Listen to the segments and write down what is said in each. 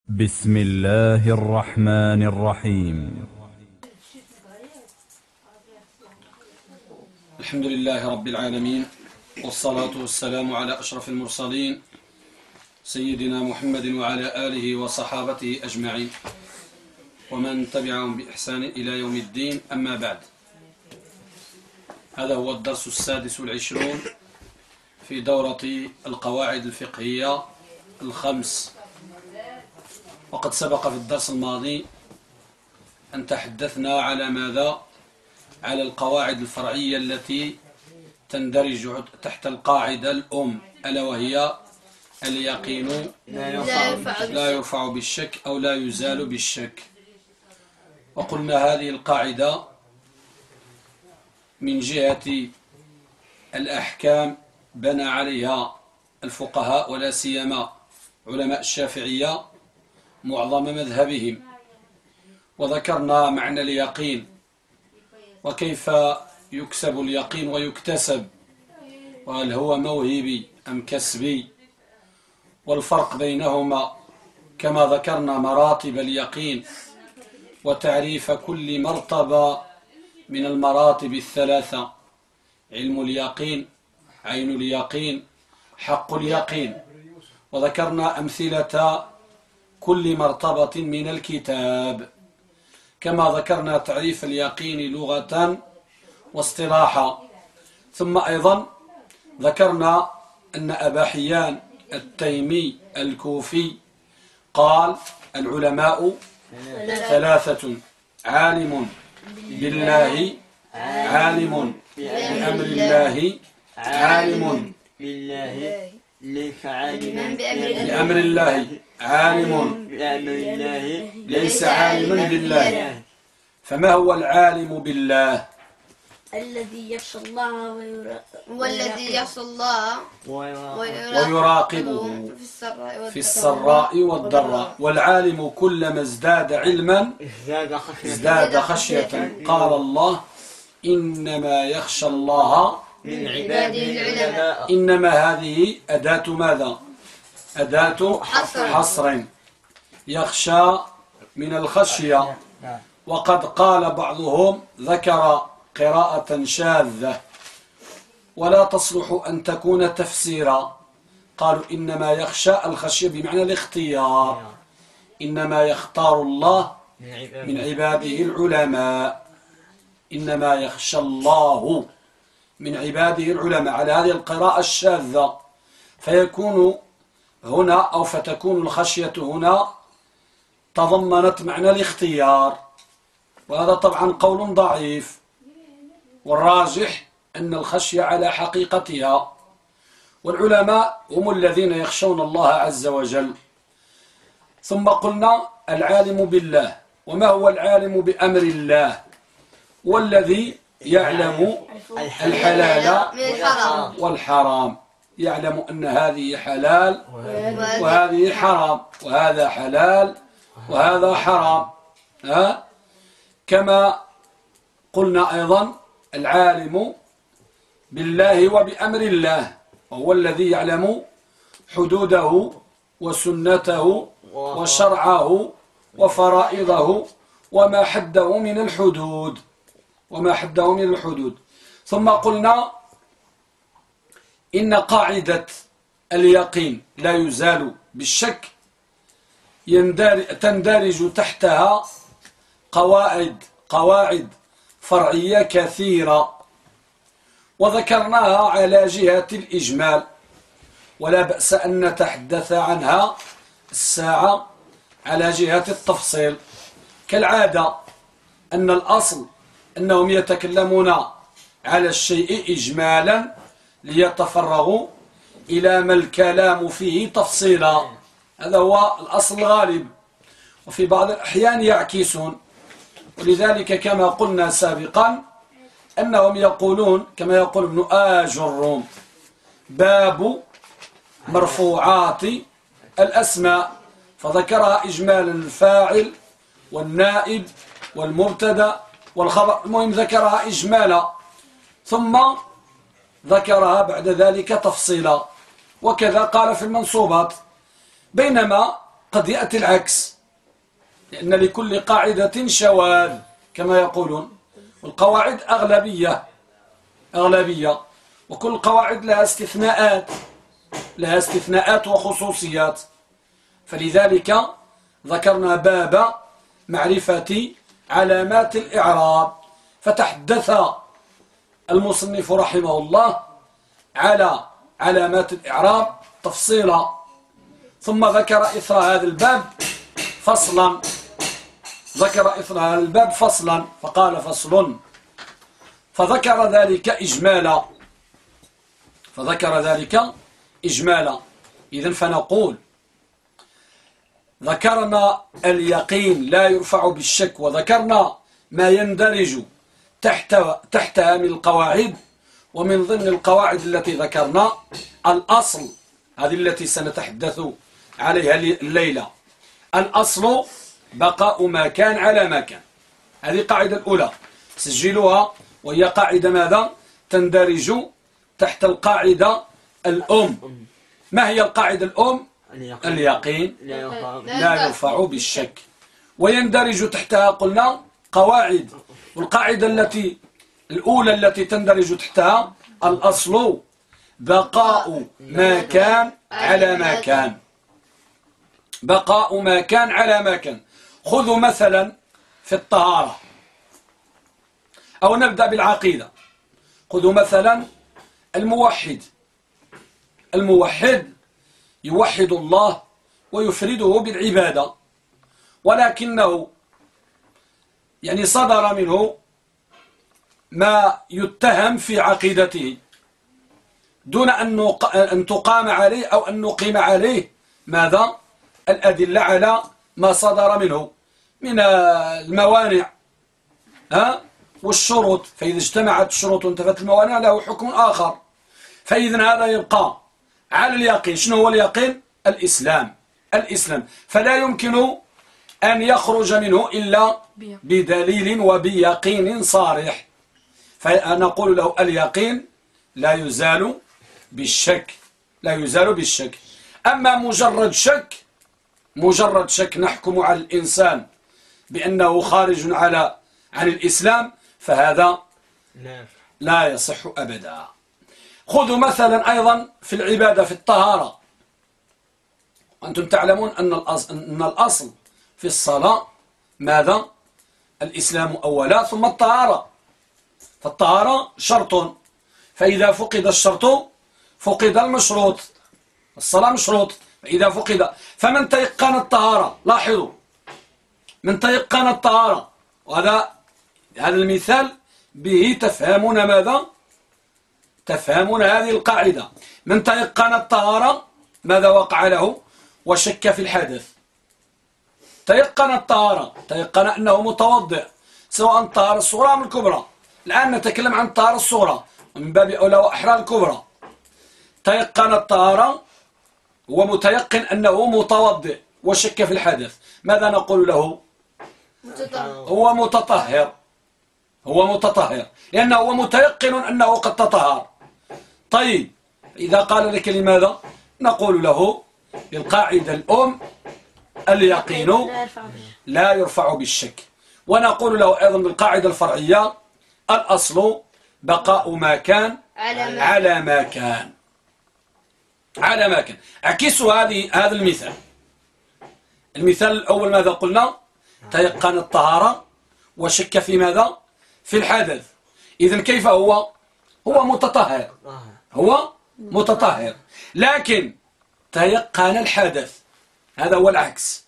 بسم الله الرحمن الرحيم. الحمد لله رب العالمين، والصلاة والسلام على أشرف المرسلين سيدنا محمد وعلى آله وصحابته أجمعين ومن تبعهم بإحسان إلى يوم الدين. أما بعد، هذا هو الدرس السادس والعشرون في دورة القواعد الفقهية الخمس. وقد سبق في الدرس الماضي أن تحدثنا على ماذا؟ على القواعد الفرعية التي تندرج تحت القاعدة الأم، ألا وهي اليقين لا يرفع بالشك أو لا يزال بالشك. وقلنا هذه القاعدة من جهة الأحكام بنى عليها الفقهاء ولا سيما علماء الشافعية معظم مذهبهم، وذكرنا معنى اليقين وكيف يكسب اليقين ويكتسب، وهل هو موهبي أم كسبي، والفرق بينهما، كما ذكرنا مراتب اليقين وتعريف كل مرتبة من المراتب الثلاثة: علم اليقين، عين اليقين، حق اليقين. وذكرنا أمثلة كل مرتبة من الكتاب، كما ذكرنا تعريف اليقين لغة واصطلاحا. ثم أيضا ذكرنا أن أبا حيان التيمي الكوفي قال: العلماء ثلاثة: عالم بالله، عالم بأمر الله، عالم ليس عالما بأمر الله، عالم ليس عالما بالله. فما هو العالم بالله؟ الذي يخشى الله والذي يخشى الله ويراقبه في السراء والضراء. والعالم كلما ازداد علما ازداد خشية. قال الله: إنما يخشى الله من عباده العلماء. إنما هذه أداة ماذا؟ أداة حصر. يخشى من الخشية. وقد قال بعضهم، ذكر قراءة شاذة ولا تصلح أن تكون تفسيرا، قالوا إنما يخشى الخشية بمعنى الاختيار، إنما يختار الله من عباده العلماء، إنما يخشى الله من عباده العلماء، على هذه القراءة الشاذة. فيكون هنا أو فتكون الخشية هنا تضمنت معنى الاختيار، وهذا طبعا قول ضعيف، والراجح أن الخشية على حقيقتها. والعلماء هم الذين يخشون الله عز وجل. ثم قلنا العالم بالله. وما هو العالم بأمر الله؟ والذي يعلم الحلال والحرام، يعلم أن هذه حلال وهذه حرام، وهذا حلال وهذا حرام. كما قلنا أيضا العالم بالله وبأمر الله، وهو الذي يعلم حدوده وسنته وشرعه وفرائضه وما حده من الحدود، ثم قلنا إن قاعدة اليقين لا يزال بالشك تندرج تحتها قواعد فرعية كثيرة، وذكرناها على جهة الإجمال، ولا بأس أن نتحدث عنها الساعة على جهة التفصيل. كالعادة أن الأصل أنهم يتكلمون على الشيء إجمالا ليتفرغوا إلى ما الكلام فيه تفصيلا، هذا هو الأصل الغالب. وفي بعض الأحيان يعكسون، ولذلك كما قلنا سابقا أنهم يقولون كما يقول ابن آجروم: باب مرفوعات الأسماء، فذكرها إجمالا الفاعل والنائب والمبتدا والخبر، المهم ذكرها إجمالا ثم ذكرها بعد ذلك تفصيلا. وكذا قال في المنصوبات، بينما قد يأتي العكس، لأن لكل قاعدة شواذ كما يقولون، والقواعد أغلبية، وكل القواعد لها استثناءات وخصوصيات. فلذلك ذكرنا باب معرفة علامات الإعراب، فتحدث المصنف رحمه الله على علامات الإعراب تفصيلا، ثم ذكر إثر هذا الباب فصلا، فقال فصل، فذكر ذلك إجمالا. إذن فنقول ذكرنا اليقين لا يرفع بالشك، وذكرنا ما يندرج تحتها من القواعد. ومن ضمن القواعد التي ذكرنا الأصل، هذه التي سنتحدث عليها الليلة. الأصل بقاء ما كان على ما كان، هذه قاعدة الأولى سجلوها، وهي قاعدة ماذا؟ تندرج تحت القاعدة الأم. ما هي القاعدة الأم؟ اليقين لا يرفع بالشك. ويندرج تحتها قلنا قواعد، والقاعدة الأولى التي تندرج تحتها الأصل بقاء ما كان على ما كان، بقاء ما كان على ما كان. خذوا مثلا في الطهارة، أو نبدأ بالعقيدة. خذوا مثلا الموحد يوحد الله ويفرده بالعبادة، ولكنه يعني صدر منه ما يتهم في عقيدته دون أن تقام عليه أو أن نقيم عليه ماذا؟ الأدلة على ما صدر منه من الموانع والشروط. فإذا اجتمعت الشروط وانتفت الموانع له حكم آخر. فإذن هذا يبقى على اليقين. شنو هو اليقين؟ الإسلام. فلا يمكن أن يخرج منه إلا بدليل وبيقين صارح، فنقول له اليقين لا يزال بالشك. أما مجرد شك نحكم على الإنسان بأنه خارج عن الإسلام، فهذا لا يصح أبدا. خذوا مثلا أيضا في العبادة في الطهارة. أنتم تعلمون أن الأصل في الصلاة ماذا؟ الإسلام أولا ثم الطهارة. فالطهارة شرط، فإذا فقد الشرط فقد المشروط. الصلاة مشروط، فإذا فقد فمن تيقن الطهارة، لاحظوا، من تيقن الطهارة، وهذا المثال به تفهمون ماذا؟ تفهمون هذه القاعدة. من تيقن الطهارة ماذا وقع له؟ وشك في الحدث. تيقن الطهارة، تيقن أنه متوضئ، سواء الطهارة الصغرى أم الكبرى. الآن نتكلم عن الطهارة الصغرى، ومن باب أولى وأحرى الكبرى. تيقن الطهارة، هو متيقن أنه متوضئ وشك في الحدث، ماذا نقول له؟ هو متطهر، لأنه هو متيقن أنه قد تطهر. طيب إذا قال لك لماذا؟ نقول له بالقاعدة الأم اليقين لا يرفع بالشك. ونقول له أيضا بالقاعدة الفرعية الأصل بقاء ما كان على ما كان. اعكسوا هذا المثال الأول ماذا قلنا؟ تيقن الطهارة وشك في ماذا؟ في الحدث. إذن كيف هو متطهر، لكن تيقن الحدث. هذا هو العكس،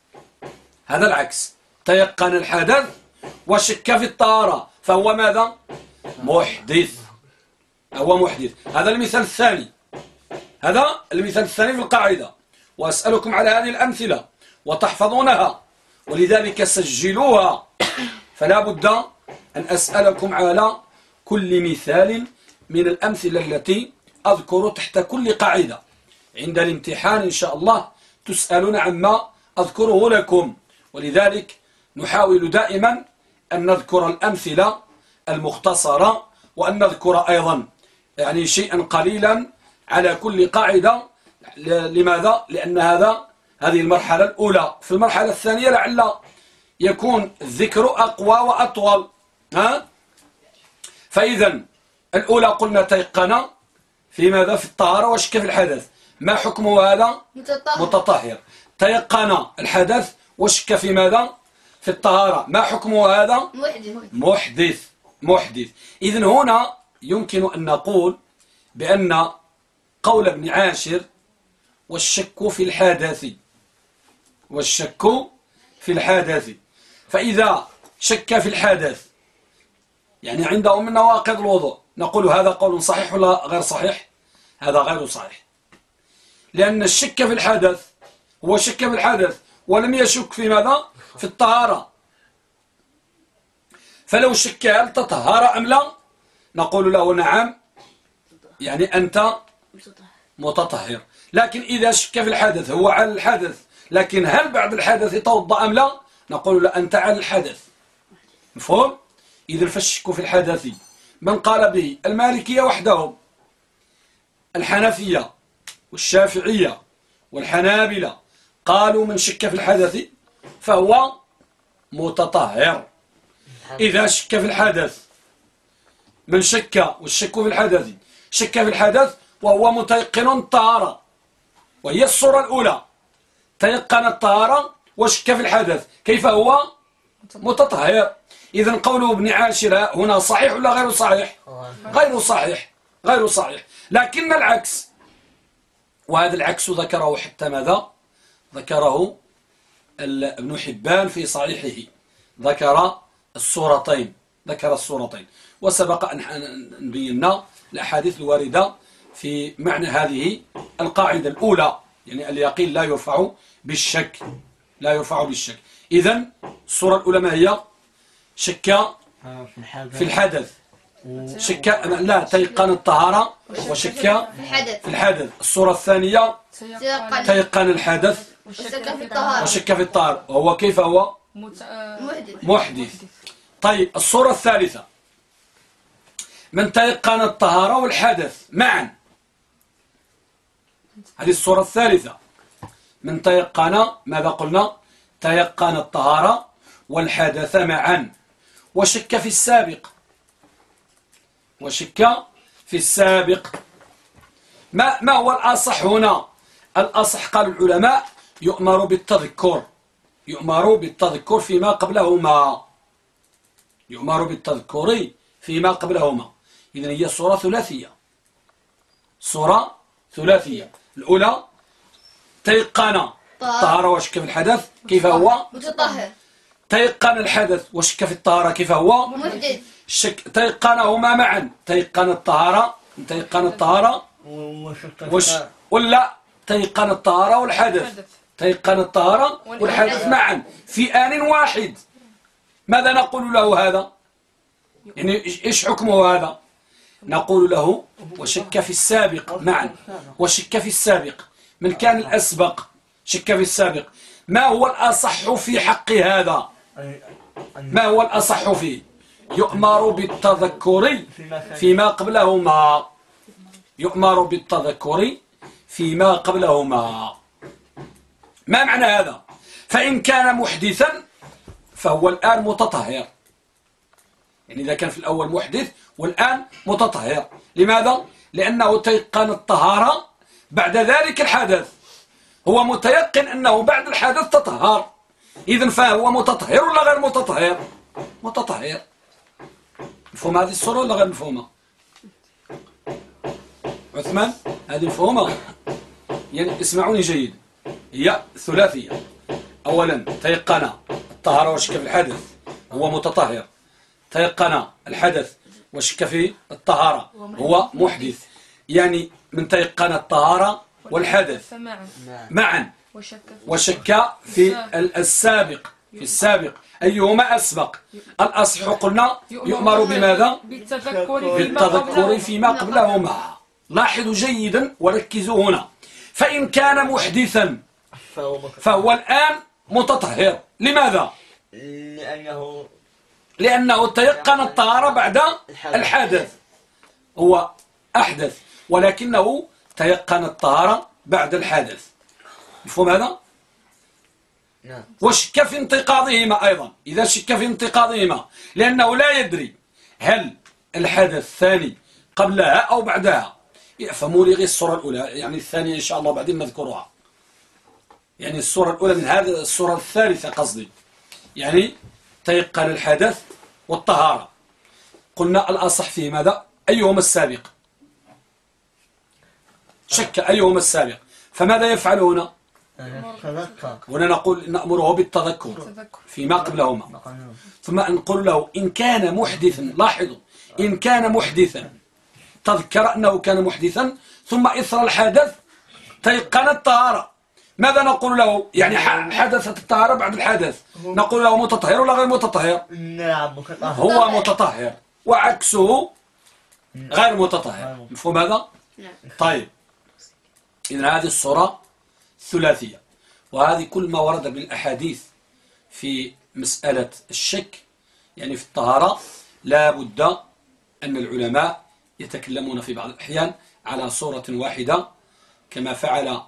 تيقن الحدث وشك في الطهارة، فهو ماذا؟ محدث. هذا المثال الثاني في القاعدة. وأسألكم على هذه الأمثلة وتحفظونها، ولذلك سجلوها. فلا بد أن أسألكم على كل مثال من الأمثلة التي أذكر تحت كل قاعدة. عند الامتحان إن شاء الله تسألون عما أذكره لكم، ولذلك نحاول دائما أن نذكر الأمثلة المختصرة، وأن نذكر أيضا يعني شيئا قليلا على كل قاعدة. لماذا؟ لأن هذا هذه المرحلة الأولى. في المرحلة الثانية لعل يكون الذكر أقوى وأطول. فإذا الأولى قلنا تيقن في ماذا؟ في الطهارة وشك في الحدث. ما حكمه هذا؟ متطهر. تيقن الحدث وشك في ماذا؟ في الطهارة. ما حكمه هذا؟ محدث. إذن هنا يمكن أن نقول بأن قول ابن عاشر والشك في الحدث فإذا شك في الحدث يعني عنده من نواقض الوضوء نقول هذا قول صحيح ولا غير صحيح؟ هذا غير صحيح، لأن الشك في الحدث هو شك في الحدث ولم يشك في ماذا؟ في الطهارة. فلو شك هل تطهر أم لا نقول له نعم، يعني أنت متطهر. لكن إذا شك في الحدث هو على الحدث لكن هل بعد الحدث يتوضأ أم لا نقول له أنت على الحدث. مفهوم؟ إذن فالشك في الحدث من قال به المالكية وحدهم، الحنفية والشافعية والحنابلة قالوا من شك في الحدث فهو متطهر. إذا شك في الحدث من شك والشك في الحدث شك في الحدث وهو متيقن الطهارة، وهي الصورة الأولى تيقن الطهارة وشك في الحدث، كيف هو متطهر. إذن قوله ابن عاشر هنا صحيح ولا غير صحيح؟ غير صحيح. لكن العكس، وهذا العكس ذكره حتى ماذا؟ ذكره ابن حبان في صحيحه، ذكر الصورتين. وسبق أن نبينا الأحاديث الواردة في معنى هذه القاعدة الأولى، يعني اليقين لا يرفع بالشك. إذن الصورة الأولى ما هي؟ شك في الحدث، لا تيقن الطهارة وشك في الحدث. الصورة الثانية تيقن الحدث وشك في الطهارة، وهو كيف هو؟ محدث. طيب الصورة الثالثة من تيقن الطهارة والحدث معا، هذه الصورة الثالثة من تيقن ماذا قلنا؟ تيقن الطهارة والحدث معا وشك في السابق. ما هو الأصح هنا؟ الأصح قال العلماء يؤمر بالتذكر فيما قبلهما. إذن هي صورة ثلاثية. الأولى تيقن الطهارة وشك في الحدث كيف هو؟ متطهر. تيقن الحدث وشك في الطهارة كيف هو؟ محدث. تيقنهما معا، تيقن الطهارة ولا تيقن الطهارة والحدث؟ تيقن الطهارة والحدث معا في آن واحد. ماذا نقول له هذا؟ يعني إيش حكمه هذا؟ نقول له وشك في السابق معا وشك في السابق. من كان الأسبق شك في السابق، ما هو الأصح في حق هذا؟ ما هو الأصح فيه؟ يؤمر بالتذكر فيما قبلهما. ما معنى هذا؟ فإن كان محدثا فهو الآن متطهر، يعني إذا كان في الأول محدث والآن متطهر. لماذا؟ لأنه تيقن الطهارة بعد ذلك الحدث، هو متيقن أنه بعد الحدث تطهر، إذن فهو متطهر ولا غير متطهر؟ مفهوم هذه الصورة ولا غير مفهومة؟ عثمان هذه مفهومة؟ يعني اسمعوني جيد، هي ثلاثية. أولا تيقن الطهارة وشك في الحدث هو متطهر، تيقن الحدث وشك في الطهارة هو محدث. يعني من تيقن الطهارة والحدث معا وشك في السابق أيهما أسبق. الأصح قلنا يؤمر بماذا؟ بالتذكر فيما قبلهما. لاحظوا جيدا وركزوا هنا. فإن كان محدثا فهو الآن متطهر. لماذا؟ لأنه تيقن الطهارة بعد الحدث، هو أحدث ولكنه تيقن الطهارة بعد الحدث. مفهوم هذا؟ وشك في انتقاضهما أيضا، إذا شك في انتقاضهما لأنه لا يدري هل الحدث الثاني قبلها أو بعدها. يفهموا لي غير الصورة الأولى، يعني الثانية إن شاء الله بعدين نذكرها. يعني الصورة الأولى من هذه الصورة الثالثة قصدي، يعني تيقن الحدث والطهارة. قلنا الأصح فيه ماذا؟ أيهما السابق؟ شك أيهما السابق، فماذا يفعل هنا؟ هنا نقول نأمره بالتذكر فيما قبلهما، ثم نقول له إن كان محدثا، لاحظوا إن كان محدثا تذكر أنه كان محدثا ثم إثر الحدث تيقن الطهارة، ماذا نقول له؟ يعني حدثت الطهارة بعد الحدث، نقول له متطهر ولا غير متطهر؟ هو متطهر وعكسه غير متطهر، مفهوم هذا؟ طيب إذن هذه الصورة ثلاثية، وهذه كل ما ورد بالأحاديث في مسألة الشك يعني في الطهارة لا بد أن العلماء يتكلمون في بعض الأحيان على صورة واحدة كما فعلت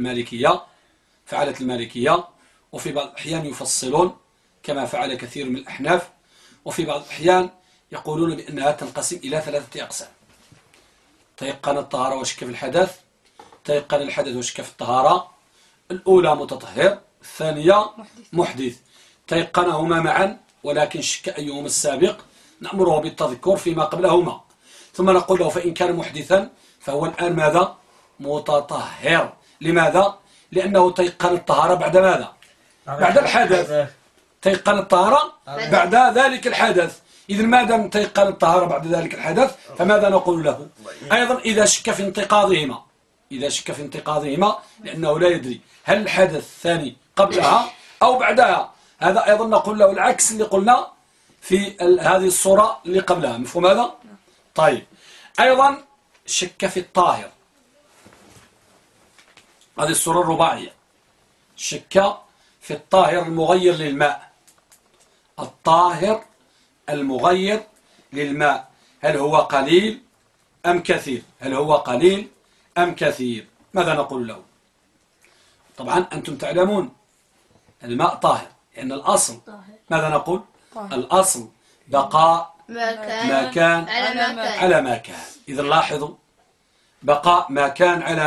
المالكية، وفي بعض الأحيان يفصلون كما فعل كثير من الأحناف، وفي بعض الأحيان يقولون بأنها تنقسم إلى 3 أقسام: تيقن الطهارة وشك في الحدث، تيقن الحدث وشك في الطهارة، الأولى متطهر، الثانية محدث، تيقنهما معا ولكن شك أيهما السابق، نأمره بالتذكر فيما قبلهما، ثم نقول له فإن كان محدثا فهو الآن ماذا؟ متطهر. لماذا؟ لأنه تيقن الطهارة بعد ماذا؟ بعد الحدث، تيقن الطهارة بعد ذلك الحدث. إذن ما دام تيقن الطهارة بعد ذلك الحدث فماذا نقول له؟ أيضا إذا شك في انتقاضهما لأنه لا يدري هل الحدث الثاني قبلها أو بعدها، هذا أيضا نقول له العكس اللي قلنا في هذه الصورة اللي قبلها، مفهوم هذا؟ طيب أيضا شك في الطاهر، هذه الصورة الرباعية، شك في الطاهر المغير للماء، الطاهر المغير للماء، هل هو قليل أم كثير؟ ماذا نقول له؟ طبعا أنتم تعلمون الماء طاهر، لأن الأصل ماذا نقول؟ الأصل بقاء ما كان على ما كان. إذا لاحظوا بقاء ما كان على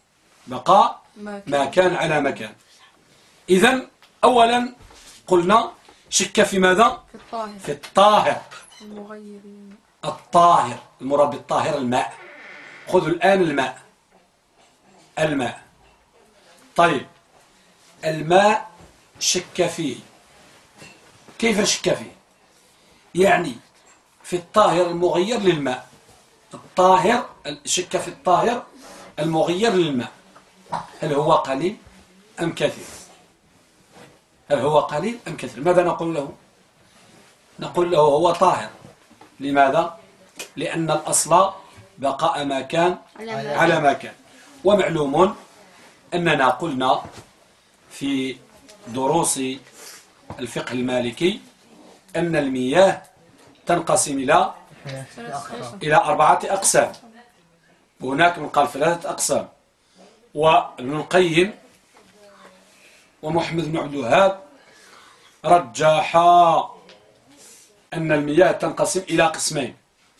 ما كان. إذن أولا قلنا شك في ماذا؟ في الطاهر الطاهر، المراد بالطاهر الماء. خذوا الآن الماء. طيب الماء شك فيه، كيف شك فيه؟ يعني في الطاهر المغير للماء، شك في الطاهر المغير للماء، هل هو قليل أم كثير؟ ماذا نقول له؟ نقول له هو طاهر. لماذا؟ لأن الأصل بقاء ما كان على ما كان. ومعلوم أننا قلنا في دروس الفقه المالكي أن المياه تنقسم إلى 4 أقسام، وهناك من قال 3 أقسام. وابن القيم ومحمد بن عبد الوهاب رجحا أن المياه تنقسم إلى قسمين: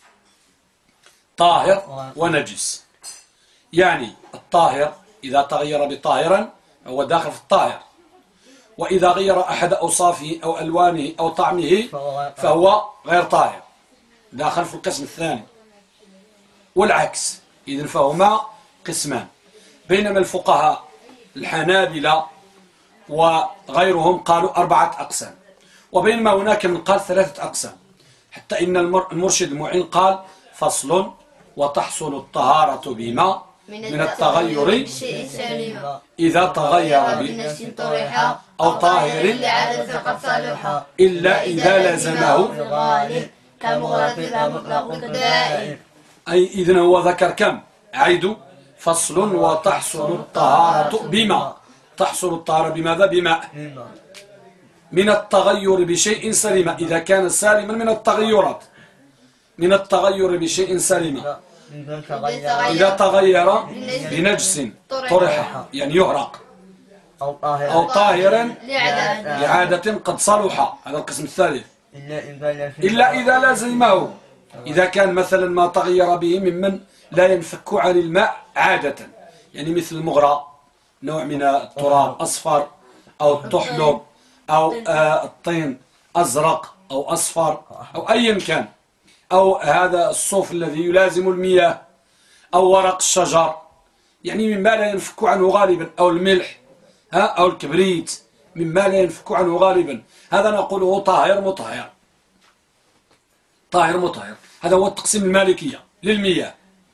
طاهر ونجس. يعني الطاهر إذا تغير بطاهرا هو داخل في الطاهر، وإذا غير أحد أوصافه أو ألوانه أو طعمه فهو غير طاهر، داخل في القسم الثاني، والعكس. إذن فهما قسمان. بينما الفقهاء الحنابلة وغيرهم قالوا 4 أقسام، وبينما هناك من قال 3 أقسام، حتى إن المرشد المعين قال: فصل وتحصل الطهارة بما من التغير إذا تغير بنفس طريحة أو طاهر إلا إذا لزمه أي. إذن هو ذكر كم؟ عيد: فصل وتحصل الطهارة بما. تحصل الطهارة بماذا؟ بماء. من التغير بشيء سلم، إذا كان سالما من التغيرات، من التغير بشيء سلم، إذا تغير بنجس طرح يعني يهرق، أو طاهر لعدم لعادة قد صلح. هذا القسم الثالث. إلا إلا إذا لزمه، إذا كان مثلا ما تغير به ممن لا ينفك عن الماء عادة، يعني مثل المغرى، نوع من التراب أصفر، أو الطحلب، أو الطين أزرق أو أصفر، أو أيا كان، أو هذا الصوف الذي يلازم المياه، أو ورق الشجر، يعني مما لا ينفك عنه غالبا، أو الملح أو الكبريت مما لا ينفك عنه غالبا، هذا نقوله طاهر مطهر. طاهر مطهر، هذا هو التقسيم المالكية للمياه.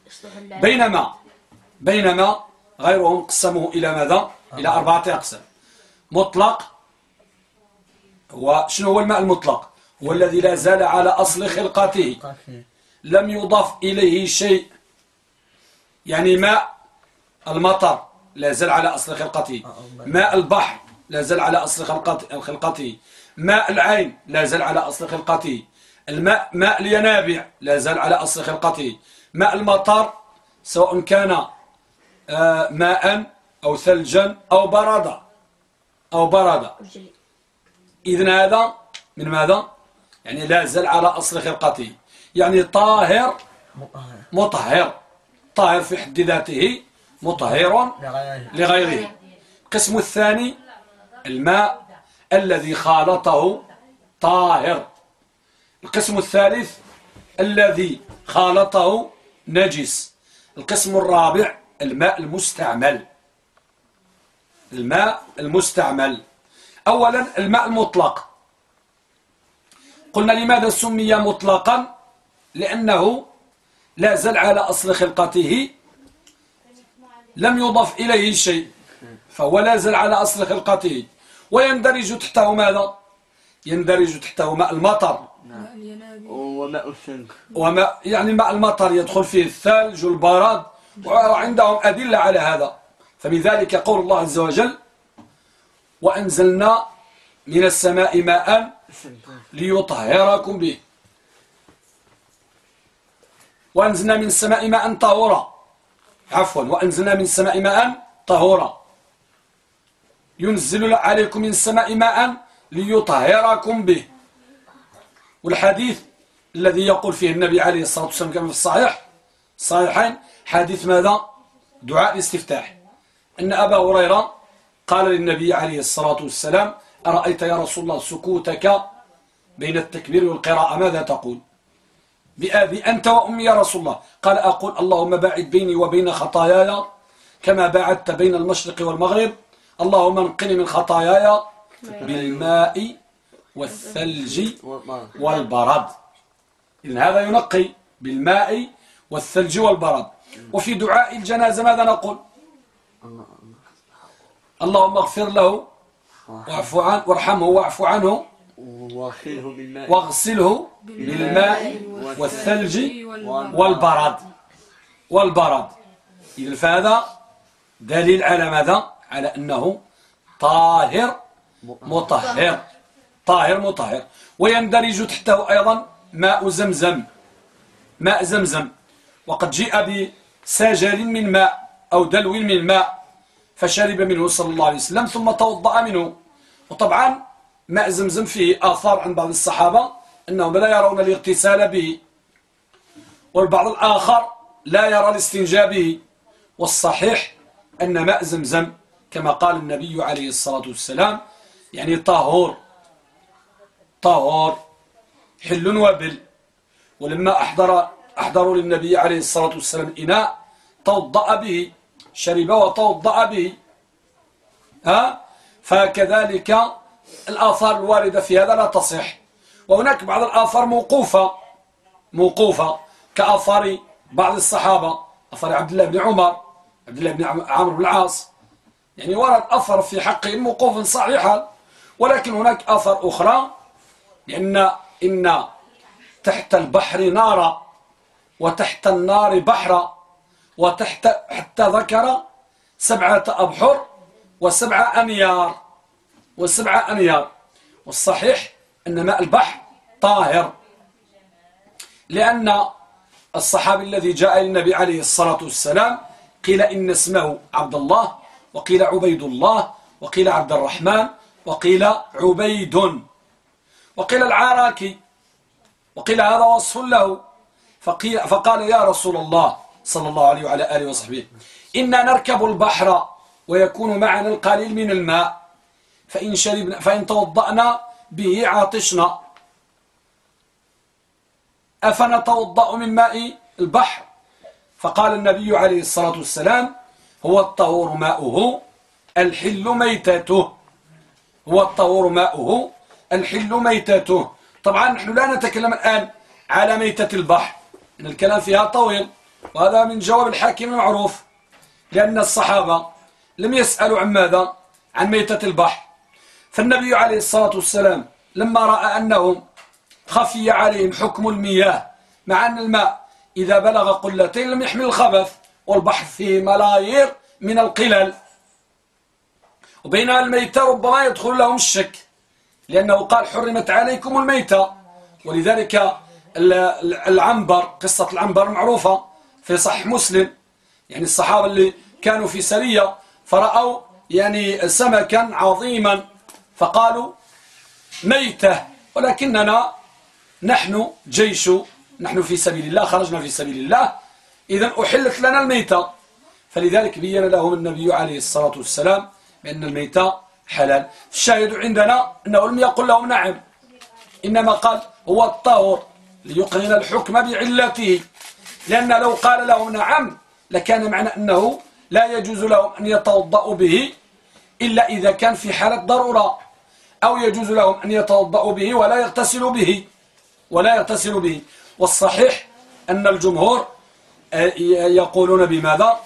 بينما غيرهم قسموه إلى ماذا؟ إلى 4 أقسام. مطلق، وشنو هو الماء المطلق؟ هو الذي لا زال على أصل خلقته، لم يضاف إليه شيء، يعني ماء المطر لا زال على أصل خلقته، ماء البحر لا زال على أصل خلقته، ماء العين لا زال على أصل خلقته، ماء الينابيع لا زال على أصل خلقته، ماء المطر سواء كان ماء أو ثلجا أو بردا إذن هذا من ماذا؟ يعني لا زال على أصل خلقته، يعني طاهر مطهر، طاهر في حد ذاته، مطهر لغيره. القسم الثاني الماء الذي خالطه طاهر. القسم الثالث الذي خالطه نجس. القسم الرابع الماء المستعمل. الماء المستعمل، أولا الماء المطلق. قلنا لماذا سمي مطلقا؟ لأنه لا زال على أصل خلقته، لم يضف إليه شيء، فهو لا زال على أصل خلقته، ويندرج تحته ماذا؟ يندرج تحته ماء المطر وماء الثلج، وماء يعني ماء المطر يدخل فيه الثلج والبرد، وعندهم أدلة على هذا. فمن ذلك قول الله عز وجل: وأنزلنا من السماء ماء ليطهركم به. وأنزلنا من السماء ماء طهورا، وأنزلنا من السماء ماء طهورا، ينزل عليكم من السماء ماء ليطهركم به. والحديث الذي يقول فيه النبي عليه الصلاة والسلام كما في الصحيحين حديث ماذا؟ دعاء الاستفتاح، أن أبا هريرة قال للنبي عليه الصلاة والسلام: أرأيت يا رسول الله سكوتك بين التكبير والقراءة ماذا تقول؟ بأبي أنت وأمي يا رسول الله. قال: أقول اللهم باعد بيني وبين خطاياي كما باعدت بين المشرق والمغرب، اللهم انقني من خطاياي بالماء والثلج والبرد. إذن هذا ينقي بالماء والثلج والبرد. وفي دعاء الجنازة ماذا نقول؟ اللهم اغفر له وارحمه واعف عنه واغسله بالماء والثلج والبرد. إذن فهذا دليل على ماذا؟ على أنه طاهر مطهر. ويندرج تحته أيضا ماء زمزم، وقد جاء بساجل من ماء أو دلو من ماء فشرب منه صلى الله عليه وسلم ثم توضأ منه. وطبعا ماء زمزم فيه آثار عن بعض الصحابة أنهم لا يرون الاغتسال به، والبعض الآخر لا يرى الاستنجاء به. والصحيح أن ماء زمزم كما قال النبي عليه الصلاة والسلام يعني طهور حل وبل. ولما أحضروا للنبي عليه الصلاة والسلام إناء توضأ به، شرب وتوضأ به. فكذلك الآثار الواردة في هذا لا تصح. وهناك بعض الآثار موقوفة كآثار بعض الصحابة، آثار عبد الله بن عمر، عبد الله بن عمرو بن العاص، يعني ورد أثر في حقهم موقوفا صحيحا. ولكن هناك آثار أخرى، لأن إن تحت البحر نارا وتحت النار بحرا حتى ذكر 7 أبحر و7 أنيار. والصحيح أن ماء البحر طاهر، لأن الصحابي الذي جاء للنبي عليه الصلاة والسلام قيل إن اسمه عبد الله، وقيل عبيد الله، وقيل عبد الرحمن، وقيل عبيد، وقيل العراكي، وقيل هذا وصف له. فقال يا رسول الله صلى الله عليه وعلى آله وصحبه إنا نركب البحر ويكون معنا القليل من الماء، فإن توضأنا به عطشنا، أفنتوضأ من ماء البحر؟ فقال النبي عليه الصلاة والسلام هو الطهور ماؤه الحل ميتته، هو الطهور ماؤه الحل ميتته. طبعا نحن لا نتكلم الآن على ميتة البحر، إن الكلام فيها طويل، وهذا من جواب الحاكم المعروف، لأن الصحابة لم يسألوا عن ماذا؟ عن ميتة البحر. فالنبي عليه الصلاة والسلام لما رأى أنهم خفي عليهم حكم المياه، مع أن الماء إذا بلغ قلتين لم يحمل الخبث، والبحر فيه ملايير من القلل، وبينها الميتة ربما يدخل لهم الشك، لأنه قال حرمت عليكم الميتة. ولذلك العنبر، قصة العنبر معروفة في صحيح مسلم، يعني الصحابة اللي كانوا في سرية فرأوا يعني سمكا عظيما فقالوا ميتة، ولكننا نحن جيش، نحن في سبيل الله، خرجنا في سبيل الله، إذن أحلت لنا الميتة. فلذلك بين لهم النبي عليه الصلاة والسلام بأن الميتة حلال. الشاهد عندنا أنه لم يقل لهم نعم، إنما قال هو الطهور ليقرن الحكم بعلته، لأن لو قال لهم نعم لكان معنى أنه لا يجوز لهم أن يتوضأوا به إلا إذا كان في حالة ضرورة، أو يجوز لهم أن يتوضأوا به ولا يغتسلوا به. والصحيح أن الجمهور يقولون بماذا؟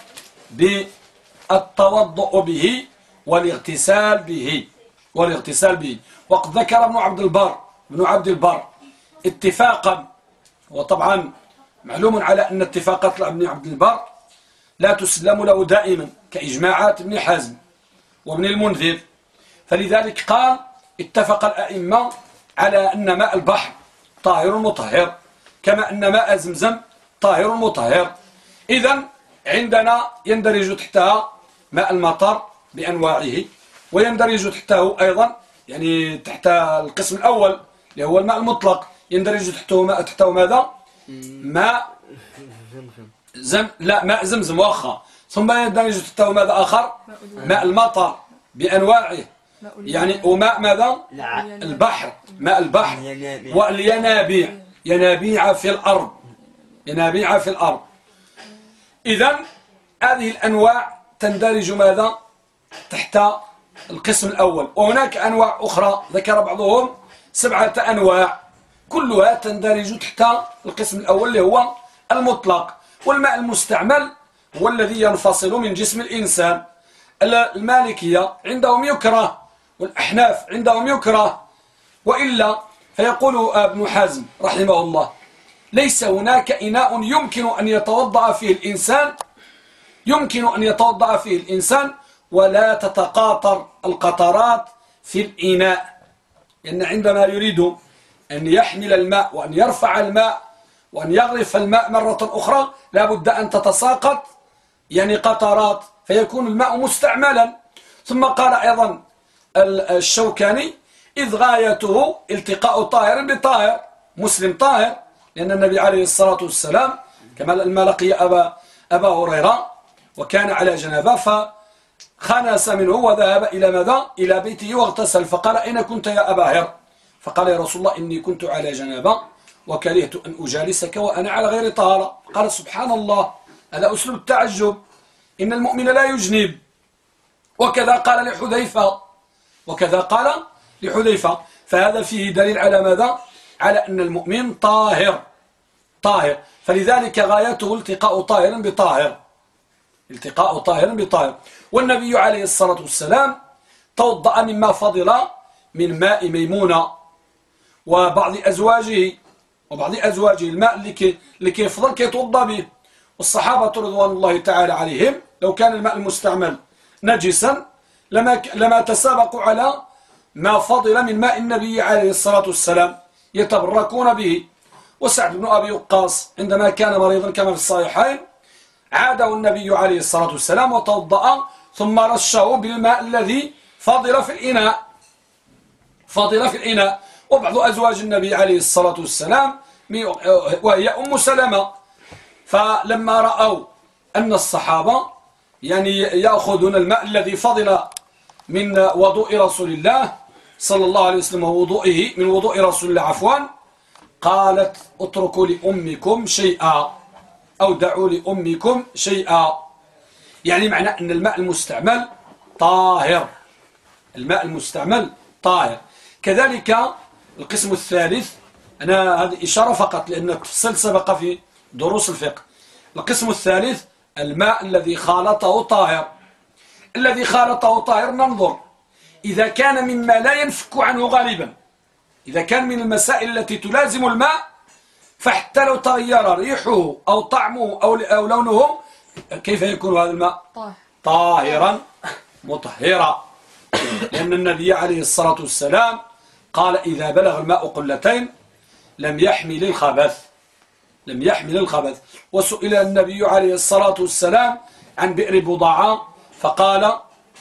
بالتوضؤ به والاغتسال به. وقد ذكر ابن عبد البر اتفاقا، وطبعا معلوم على أن اتفاقات ابن عبد البر لا تسلم له دائما كإجماعات ابن حزم وابن المنذر. فلذلك قال اتفق الأئمة على أن ماء البحر طاهر مطهر، كما أن ماء زمزم طاهر مطهر. إذن عندنا يندرج تحتها ماء المطر بأنواعه، ويندرج تحته أيضا يعني تحت القسم الأول اللي هو الماء المطلق يندرج تحته ماذا؟ ماء ماء زمزم واخا. ثم يندرج تحته ماذا آخر؟ ماء المطر بأنواعه، يعني وماء ماذا؟ البحر، ماء البحر، والينابيع، ينابيع في الأرض. إذن هذه الأنواع تندرج ماذا؟ تحت القسم الأول. وهناك أنواع أخرى ذكر بعضهم 7 أنواع، كلها تندرج تحت القسم الأول اللي هو المطلق. والماء المستعمل هو الذي ينفصل من جسم الإنسان. المالكية عندهم يكره، والأحناف عندهم يكره، وإلا فيقول ابن حزم رحمه الله ليس هناك إناء يمكن أن يتوضأ فيه الإنسان ولا تتقاطر القطرات في الإناء، لأن عندما يريد أن يحمل الماء وأن يرفع الماء وأن يغرف الماء مرة أخرى لا بد أن تتساقط يعني قطرات، فيكون الماء مستعملا. ثم قال أيضا الشوكاني إذ غايته التقاء طاهر بطاهر، مسلم طاهر، لأن النبي عليه الصلاة والسلام كما لما لقي أبا هريرة وكان على جنابه فخنس منه وذهب إلى ماذا؟ إلى بيته واغتسل، فقال أين كنت يا أبا هر؟ فقال يا رسول الله إني كنت على جنابه وكرهت أن أجالسك وأنا على غير طهارة. قال سبحان الله، هذا أسلوب التعجب، إن المؤمن لا يجنب. وكذا قال لحذيفة، فهذا فيه دليل على ماذا؟ على أن المؤمن طاهر. فلذلك غايته التقاء طاهر بطاهر. والنبي عليه الصلاة والسلام توضأ مما فضل من ماء ميمونة وبعض أزواجه الماء اللي كيفضل كيتوضأ به. والصحابة رضوان الله تعالى عليهم لو كان الماء المستعمل نجسا لما تسابقوا على ما فضل من ماء النبي عليه الصلاة والسلام يتبركون به. وسعد بن أبي وقاص عندما كان مريضا كما في الصحيحين عاده النبي عليه الصلاة والسلام وتوضأ ثم رشه بالماء الذي فضل في الإناء، فضل في الإناء. وبعض أزواج النبي عليه الصلاة والسلام وهي أم سلمة، فلما رأوا أن الصحابة يعني يأخذون الماء الذي فضل من وضوء رسول الله صلى الله عليه وسلم ووضوئه من وضوء رسول الله عفوا، قالت اتركوا لأمكم شيئا أو دعوا لأمكم شيئا. يعني معنى أن الماء المستعمل طاهر، الماء المستعمل طاهر. كذلك القسم الثالث، أنا هذه إشارة فقط لأن التفصيل سبق في دروس الفقه. القسم الثالث الماء الذي خالطه طاهر. الذي خالطه طاهر ننظر إذا كان مما لا ينفك عنه غالبا، إذا كان من المسائل التي تلازم الماء، فحتى لو تغير ريحه أو طعمه أو لونه كيف يكون هذا الماء؟ طاهرا مطهرا. لأن النبي عليه الصلاة والسلام قال إذا بلغ الماء قلتين لم يحمل الخبث، لم يحمل الخبث. وسئل النبي عليه الصلاة والسلام عن بئر بضاعة فقال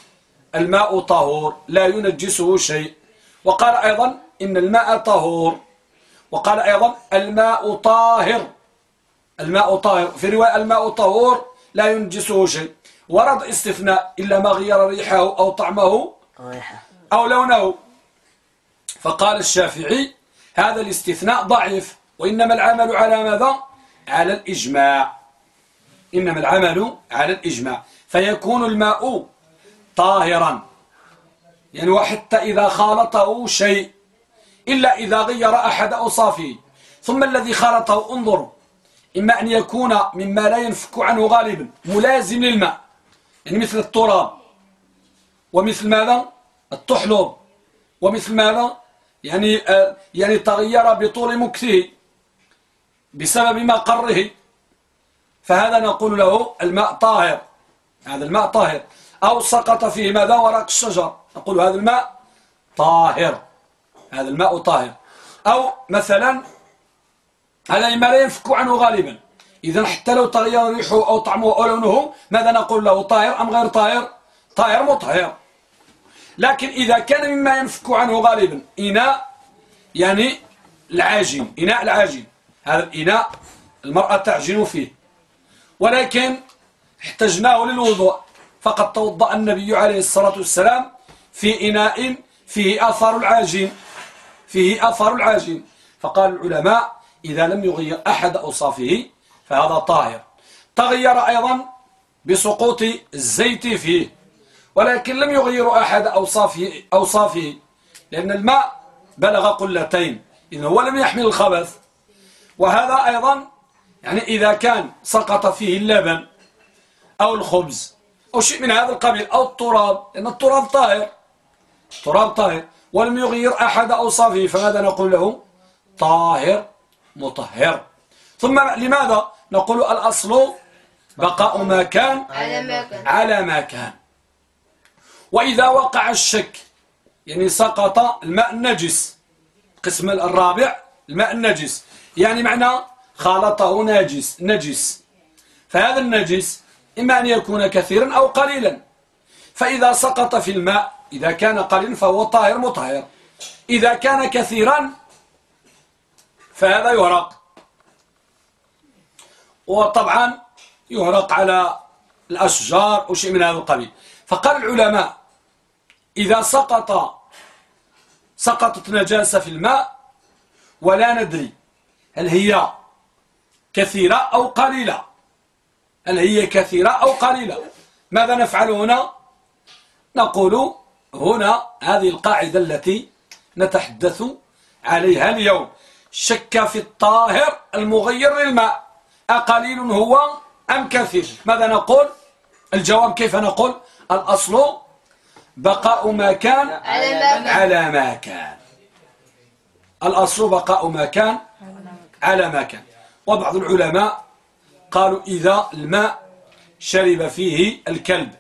الماء طهور لا ينجسه شيء، وقال أيضا إن الماء طهور، وقال أيضا الماء طاهر، الماء طاهر، في رواية الماء طهور لا ينجسه شيء. ورد استثناء إلا ما غير ريحه أو طعمه أو لونه، فقال الشافعي هذا الاستثناء ضعيف، وإنما العمل على ماذا؟ على الإجماع، إنما العمل على الإجماع. فيكون الماء طاهرا يعني وحتى إذا خالطه شيء، إلا إذا غير أحد أوصافه. ثم الذي خالطه انظروا، إما أن يكون مما لا ينفك عنه غالبا ملازم للماء، يعني مثل التراب، ومثل ماذا؟ التحلب، ومثل ماذا؟ يعني تغير بطول مكثه بسبب ما قره، فهذا نقول له الماء طاهر، هذا الماء طاهر. أو سقط فيه ماذا؟ ورق الشجر، نقول هذا الماء طاهر، هذا الماء طاهر. أو مثلا هذا ما لا ينفك عنه غالبا، إذا حتى لو تغير ريحه أو طعمه أو لونه ماذا نقول له؟ طاهر أم غير طاهر؟ طاهر مطهر. لكن إذا كان مما ينفك عنه غالبا إناء، يعني العاجين، إناء العاجين، هذا الإناء المرأة تعجن فيه، ولكن احتجناه للوضوء، فقد توضأ النبي عليه الصلاة والسلام في إناء فيه آثار العاجين، فيه آثار العاجين. فقال العلماء إذا لم يغير أحد أوصافه فهذا طاهر. تغير أيضا بسقوط الزيت فيه، ولكن لم يغير أحد أوصافه لأن الماء بلغ قلتين، إذن هو لم يحمل الخبث. وهذا أيضا يعني إذا كان سقط فيه اللبن أو الخبز أو شيء من هذا القبيل أو التراب، لأن التراب طاهر، التراب طاهر، ولم يغير أحد أوصافه، فماذا نقول له؟ طاهر مطهر. ثم لماذا نقول الأصل بقاء ما كان على ما كان. وإذا وقع الشك يعني سقط الماء النجس، القسم الرابع الماء النجس، يعني معنى خالطه نجس، فهذا النجس إما أن يكون كثيرا أو قليلا. فإذا سقط في الماء إذا كان قليلا فهو طاهر مطهر، إذا كان كثيرا فهذا يهرق، وطبعا يهرق على الأشجار أو شيء من هذا القبيل. فقال العلماء إذا سقطت نجاسة في الماء ولا ندري هل هي كثيرة أو قليلة، هل هي كثيرة أو قليلة، ماذا نفعل هنا؟ نقول هنا هذه القاعدة التي نتحدث عليها اليوم، شك في الطاهر المغير للماء أقليل هو أم كثير؟ ماذا نقول؟ الجواب كيف نقول؟ الأصل بقاء ما كان على ما كان، الأصل بقاء ما كان على ما كان. وبعض العلماء قالوا إذا الماء شرب فيه الكلب،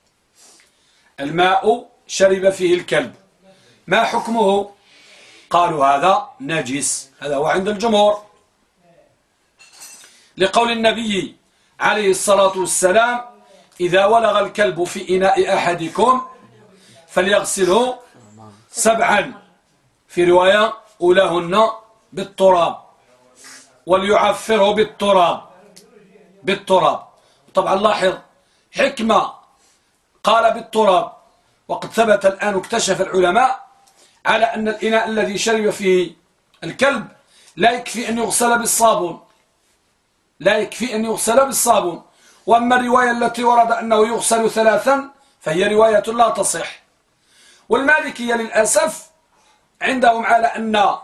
الماء شرب فيه الكلب ما حكمه؟ قالوا هذا نجس، هذا هو عند الجمهور، لقول النبي عليه الصلاة والسلام إذا ولغ الكلب في إناء أحدكم فليغسله 7. في رواية أولاهن بالتراب، وليعفره بالتراب. طبعا لاحظ حكمة قال بالتراب، وقد ثبت الآن واكتشف العلماء على أن الإناء الذي شرب فيه الكلب لا يكفي أن يغسل بالصابون، وأما الرواية التي ورد أنه يغسل 3 فهي رواية لا تصح. والمالكية للأسف عندهم على أن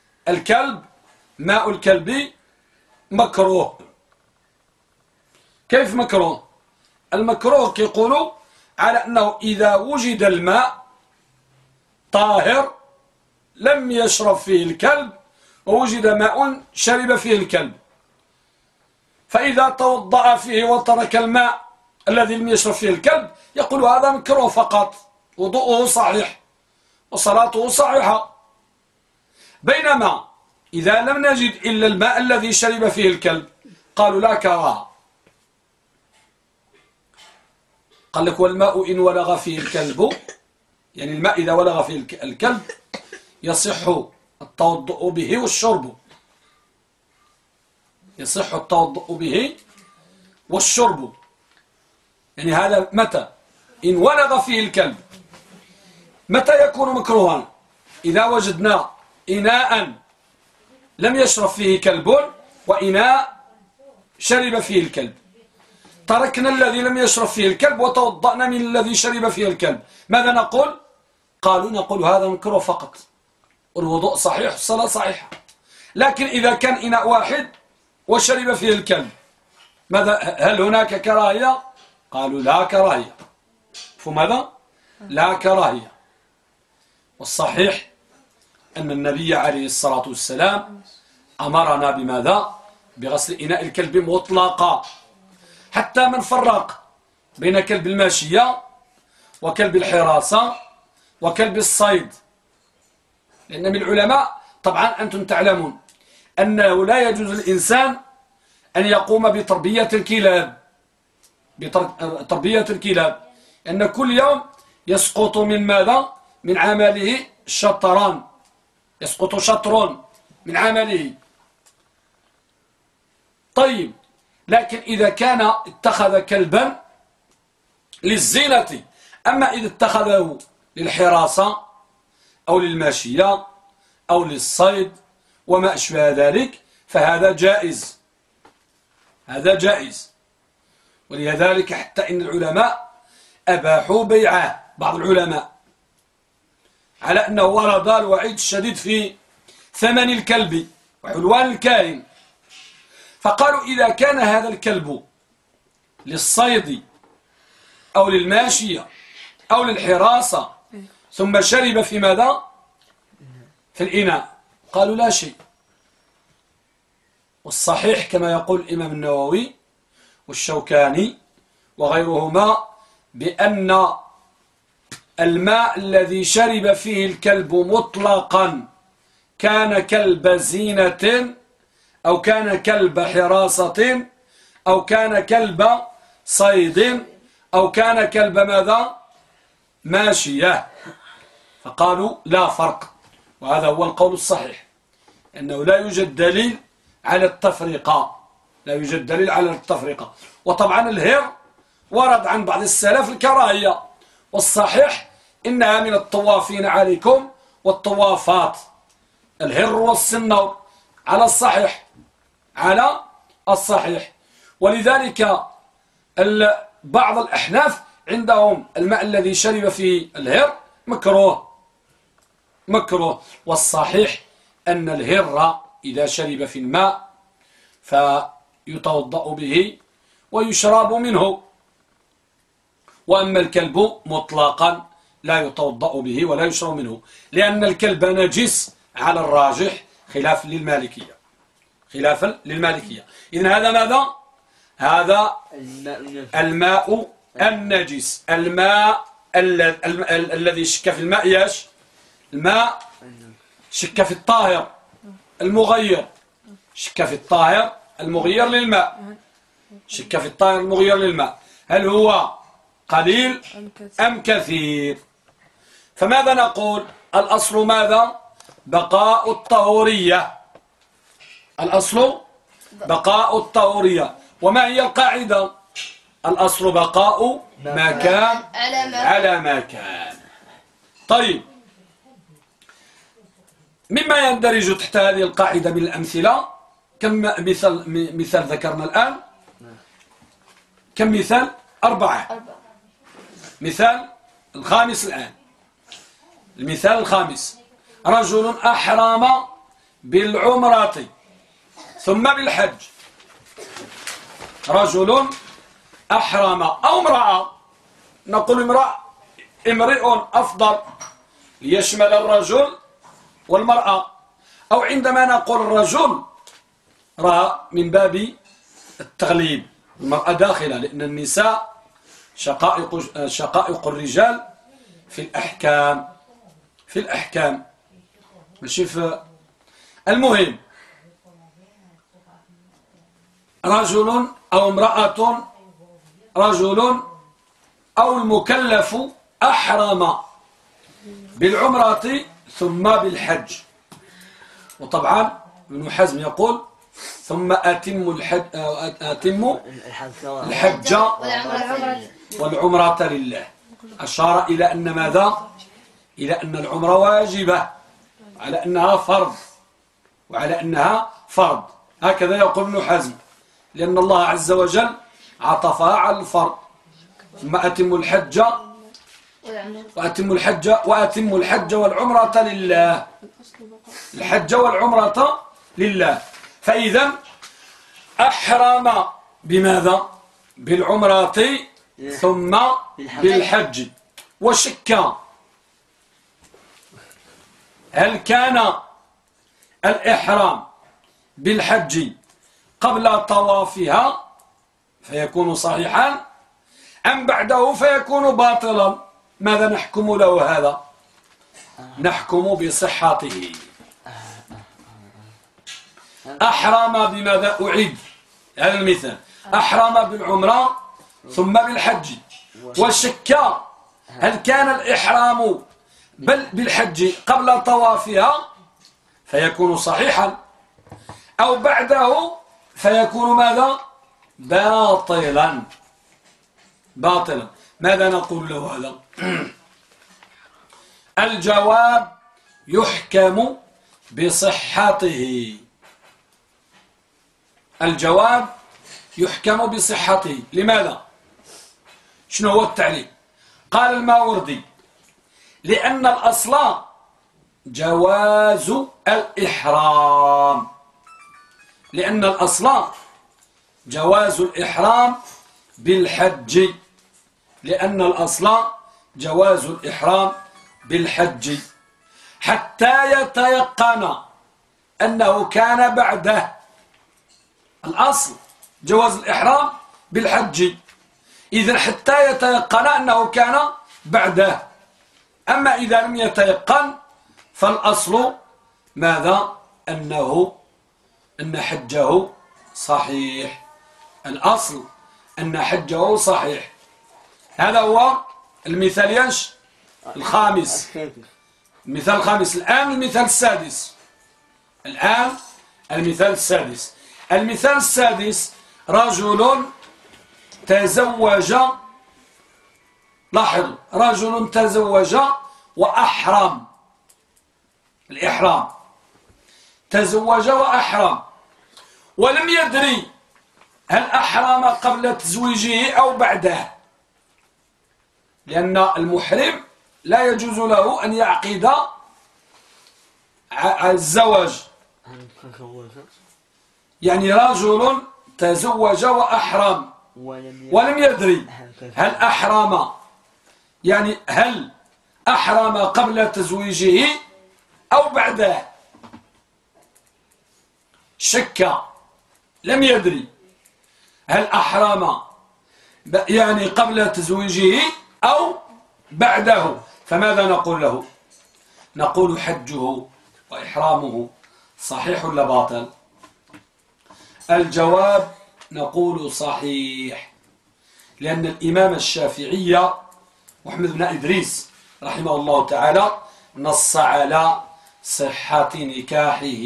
ماء الكلب مكروه. كيف مكروه؟ المكروه يقولوا على أنه إذا وجد الماء طاهر لم يشرب فيه الكلب، ووجد ماء شرب فيه الكلب، فإذا توضأ فيه وترك الماء الذي لم يشرب فيه الكلب يقول هذا مكروه فقط، وضوءه صحيح وصلاته صحيحة. بينما إذا لم نجد إلا الماء الذي شرب فيه الكلب قالوا لا كراهة. قال لك والماء إن ولغ فيه الكلب، يعني الماء إذا ولغ فيه الكلب يصح التوضؤ به والشرب، يعني هذا متى؟ إن ولغ فيه الكلب. متى يكون مكروها؟ إذا وجدنا إناء لم يشرب فيه كلب وإناء شرب فيه الكلب، تركنا الذي لم يشرب فيه الكلب وتوضأنا من الذي شرب فيه الكلب، ماذا نقول؟ قالوا نقول هذا مكروه فقط، والوضوء صحيح والصلاة صحيحة. لكن إذا كان إناء واحد وشرب فيه الكلب هل هناك كراهية؟ قالوا لا كراهية. فماذا؟ لا كراهية. والصحيح أن النبي عليه الصلاة والسلام أمرنا بماذا؟ بغسل إناء الكلب مطلقا، حتى من فرق بين كلب الماشية وكلب الحراسة وكلب الصيد. لأن من العلماء طبعا أنتم تعلمون أنه لا يجوز الإنسان أن يقوم بتربية الكلاب، أن كل يوم يسقط من ماذا؟ من عمله شطران، يسقط شطر من عمله. طيب، لكن إذا كان اتخذ كلبا للزينة، أما إذا اتخذه للحراسة أو للماشية أو للصيد وما أشبه ذلك فهذا جائز، هذا جائز. ولذلك حتى إن العلماء أباحوا بيعه، بعض العلماء، على أنه ورد الوعيد الشديد في ثمن الكلب وحلوان الكاهن، فقالوا إذا كان هذا الكلب للصيد أو للماشية أو للحراسة ثم شرب في ماذا؟ في الإناء، قالوا لا شيء. والصحيح كما يقول الإمام النووي والشوكاني وغيرهما بأن الماء الذي شرب فيه الكلب مطلقا كان كلب زينة أو كان كلب حراسة أو كان كلب صيد أو كان كلب ماذا؟ ماشية، فقالوا لا فرق. وهذا هو القول الصحيح، أنه لا يوجد دليل على التفرقة، لا يوجد دليل على التفرقة. وطبعا الهر ورد عن بعض السلف الكراهية، والصحيح إنها من الطوافين عليكم والطوافات، الهر والسنور على الصحيح، على الصحيح. ولذلك بعض الأحناف عندهم الماء الذي شرب فيه الهر مكروه، والصحيح أن الهر إذا شرب في الماء فيتوضأ به ويشرب منه، وأما الكلب مطلقا لا يتوضأ به ولا يشرب منه، لأن الكلب نجس على الراجح خلافا للمالكية. إذن هذا ماذا؟ هذا الماء النجس، الماء الذي شك في الماء ياش الماء شك في الطاهر المغير، شك في الطاهر المغير للماء، شك في الطاهر المغير للماء، هل هو قليل أم كثير؟ فماذا نقول؟ الأصل ماذا؟ بقاء الطهورية. الأصل بقاء الطهورية. وما هي القاعدة؟ الأصل بقاء ما كان على ما كان. طيب، مما يندرج تحت هذه القاعدة من الأمثلة كم مثال ذكرنا الآن؟ كم مثال؟ 4. مثال الخامس الآن. المثال الخامس: رجل أحرم بالعمرة ثم بالحج. رجل أحرم أو امرأة، نقول امرئ أفضل ليشمل الرجل والمرأة، أو عندما نقول الرجل راه من باب التغليب، المرأة داخلة، لأن النساء شقائق الرجال في الأحكام ماشي في. المهم، رجل أو امرأة، رجل أو المكلف أحرم بالعمرة ثم بالحج. وطبعا ابن حزم يقول ثم أتم الحج والعمرة لله. أشار إلى أن ماذا؟ إلى أن العمرة واجبة، على أنها فرض، وعلى أنها فرض. هكذا يقول ابن حزم، لأن الله عز وجل عطفها على الفرض. ثم أتم الحج وأتم الحج والعمرة لله. الحج والعمرة لله. فإذا أحرم بماذا؟ بالعمرة ثم بالحج. وشك هل كان الإحرام بالحج قبل طوافها فيكون صحيحا، أم بعده فيكون باطلا؟ ماذا نحكم له هذا؟ نحكم بصحته. أحرم بماذا؟ أعيد هذا المثال: أحرم بالعمرة ثم بالحج، وشك هل كان الإحرام بالحج قبل طوافها فيكون صحيحا، أو بعده فيكون ماذا؟ باطلا. ماذا نقول له هذا؟ الجواب: يحكم بصحته. الجواب يحكم بصحته. لماذا؟ شنو هو التعليل؟ قال الماوردي: لأن الأصل جواز الإحرام. لأن الأصل جواز الإحرام بالحج. لأن الأصل جواز الإحرام بالحج حتى يتيقن أنه كان بعده. الأصل جواز الإحرام بالحج، إذن حتى يتيقن أنه كان بعده. أما إذا لم يتيقن فالأصل ماذا؟ أن حجه صحيح. الأصل أن حجه صحيح. هذا هو المثال الخامس. المثال الخامس. الآن المثال السادس. المثال السادس: رجل تزوج. لاحظوا، رجل تزوج وأحرم. الإحرام، تزوج وأحرم، ولم يدري هل أحرم قبل تزويجه أو بعده، لأن المحرم لا يجوز له أن يعقد الزواج. يعني رجل تزوج وأحرم ولم يدري هل أحرم، يعني هل أحرم قبل تزويجه أو بعده. شك، لم يدري هل أحرم يعني قبل تزويجه أو بعده، فماذا نقول له؟ نقول حجه وإحرامه صحيح ولا باطل؟ الجواب: نقول صحيح، لأن الإمام الشافعي محمد بن إدريس رحمه الله تعالى نص على صحة نكاحه،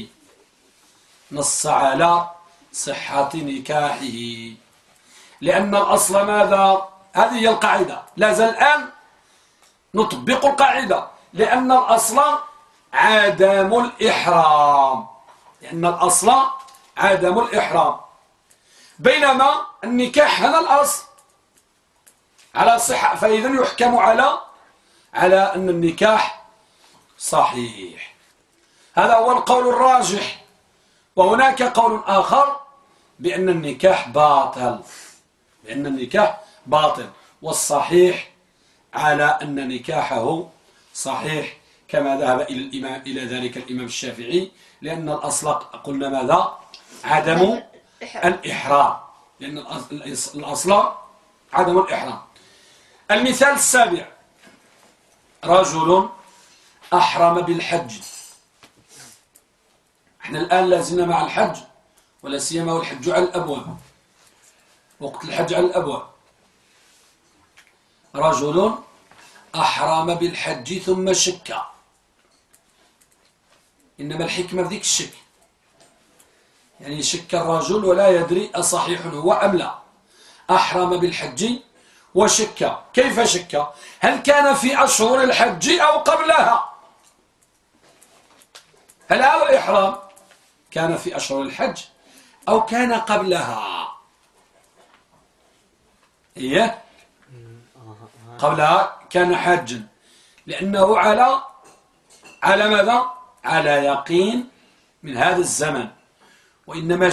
نص على صحة نكاحه، لأن الأصل ماذا؟ هذه هي القاعدة، لا زال الآن نطبق القاعدة، لأن الأصل عدم الإحرام، لأن الأصل عدم الإحرام، بينما النكاح هذا الأصل على صحة، فإذا يحكم على أن النكاح صحيح. هذا هو القول الراجح. وهناك قول آخر بأن النكاح باطل، بأن النكاح باطل، والصحيح على أن نكاحه صحيح، كما ذهب إلى ذلك الإمام الشافعي، لأن الأصل قلنا ماذا؟ عدم الإحرام، لأن الأصل عدم الإحرام. المثال السابع: رجل أحرم بالحج. احنا الآن لازلنا مع الحج، ولا سيما والحج على الأبواب، وقت الحج على الأبواب. رجل أحرم بالحج ثم شك، إنما الحكمة في ذيك الشك، يعني شك الرجل ولا يدري أصحيح هو أم لا. أحرم بالحج وشك. كيف شك؟ هل كان في أشهر الحج أو قبلها؟ هل هذا الإحرام كان في أشهر الحج أو كان قبلها؟ إيه؟ قبلها كان حاجا، لأنه على ماذا؟ على يقين من هذا الزمن. وإنما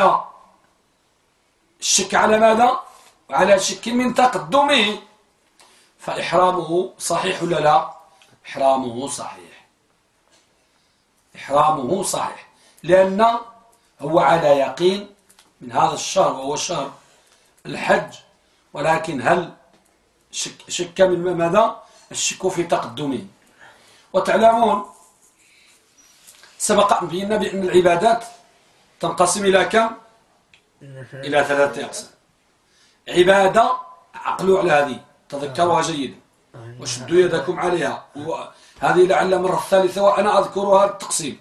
الشك على ماذا؟ على شك من تقدمه، فإحرامه صحيح ولا لا؟ إحرامه صحيح، إحرامه صحيح، لأنه هو على يقين من هذا الشهر وهو شهر الحج. ولكن هل شك من ماذا؟ الشك في تقدمه. وتعلمون سبق أن بينا بأن العبادات تنقسم إلى كم؟ إلى 3 أقسام. عبادة، عقلوا على هذه، تذكروها جيدا وشدوا يدكم عليها، هذه لعل المرة الثالثة وأنا أذكرها التقسيم.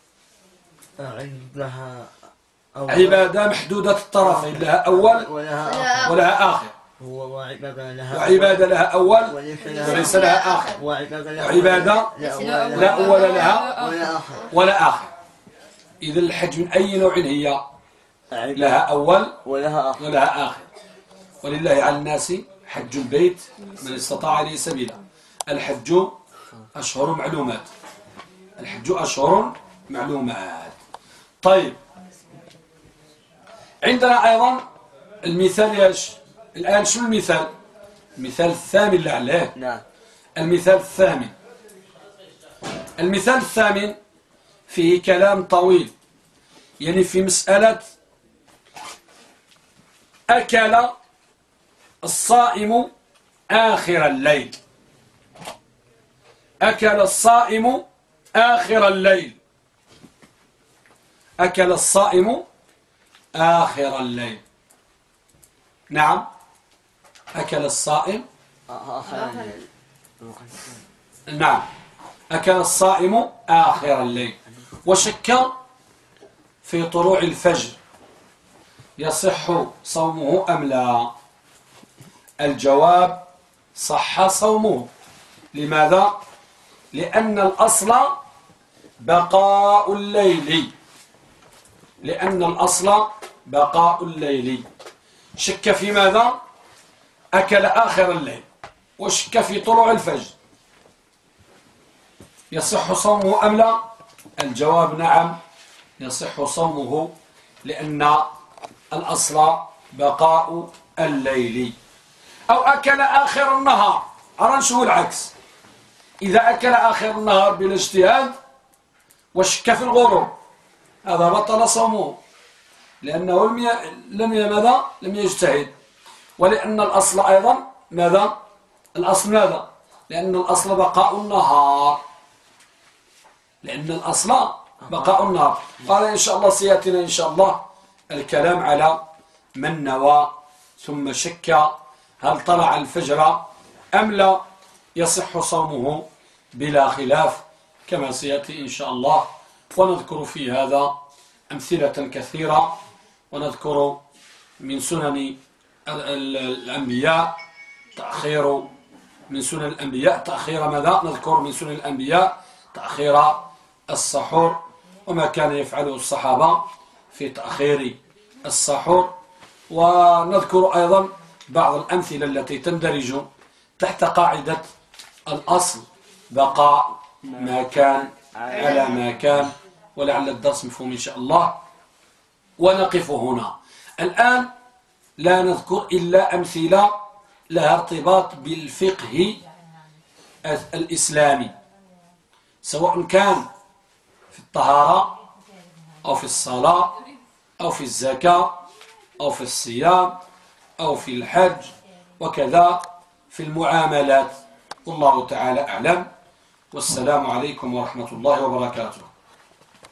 عبادة محدودة الطرفين، لها أول ولها آخر، وعبادة لها أول وليس لها آخر، وعبادة لا أول لها ولا آخر. إذا الحج من أي نوع هي؟ لها أول ولها آخر. ولله على الناس حج البيت من استطاع إليه سبيلا. الحج أشهر معلومات، الحج أشهر معلومات. طيب، عندنا أيضا المثال ياش الآن. شو المثال؟ المثال الثامن لعله. نعم. المثال الثامن. المثال الثامن فيه كلام طويل، يعني في مسألة أكل الصائم آخر الليل. أكل الصائم آخر الليل. أكل الصائم آخر الليل. نعم، أكل الصائم نعم، أكل الصائم آخر الليل وشك في طلوع الفجر، يصح صومه أم لا؟ الجواب: صح صومه. لماذا؟ لأن الأصل بقاء الليل، لأن الأصل بقاء الليل. شك في ماذا؟ أكل آخر الليل وشك في طلوع الفجر، يصح صومه أم لا؟ الجواب: نعم، يصح صومه، لأن الأصل بقاء الليل. أو أكل آخر النهار، أرى نشوف العكس. إذا أكل آخر النهار بلا اجتهاد وشك في الغروب، هذا بطل صومه، لأنه لم يجتهد. ولأن الأصل أيضا ماذا؟ الأصل ماذا؟ لأن الأصل بقاء النهار، لأن الأصل بقاء النهار. قال إن شاء الله سيأتينا إن شاء الله الكلام على من نوى ثم شك هل طلع الفجر أم لا. يصح صومه بلا خلاف كما سيأتي إن شاء الله. ونذكر في هذا أمثلة كثيرة، ونذكر من سنن الأنبياء تأخير من سنن الأنبياء تأخير ماذا؟ نذكر من سنن الأنبياء تأخير السحور وما كان يفعله الصحابة في تأخير السحور. ونذكر أيضا بعض الأمثلة التي تندرج تحت قاعدة الأصل بقاء ما كان على ما كان، ولعل الدرس مفهوم إن شاء الله. ونقف هنا الآن، لا نذكر إلا أمثلة لها ارتباط بالفقه الإسلامي، سواء كان في الطهارة أو في الصلاة أو في الزكاة أو في الصيام أو في الحج، وكذا في المعاملات. والله تعالى أعلم، والسلام عليكم ورحمة الله وبركاته.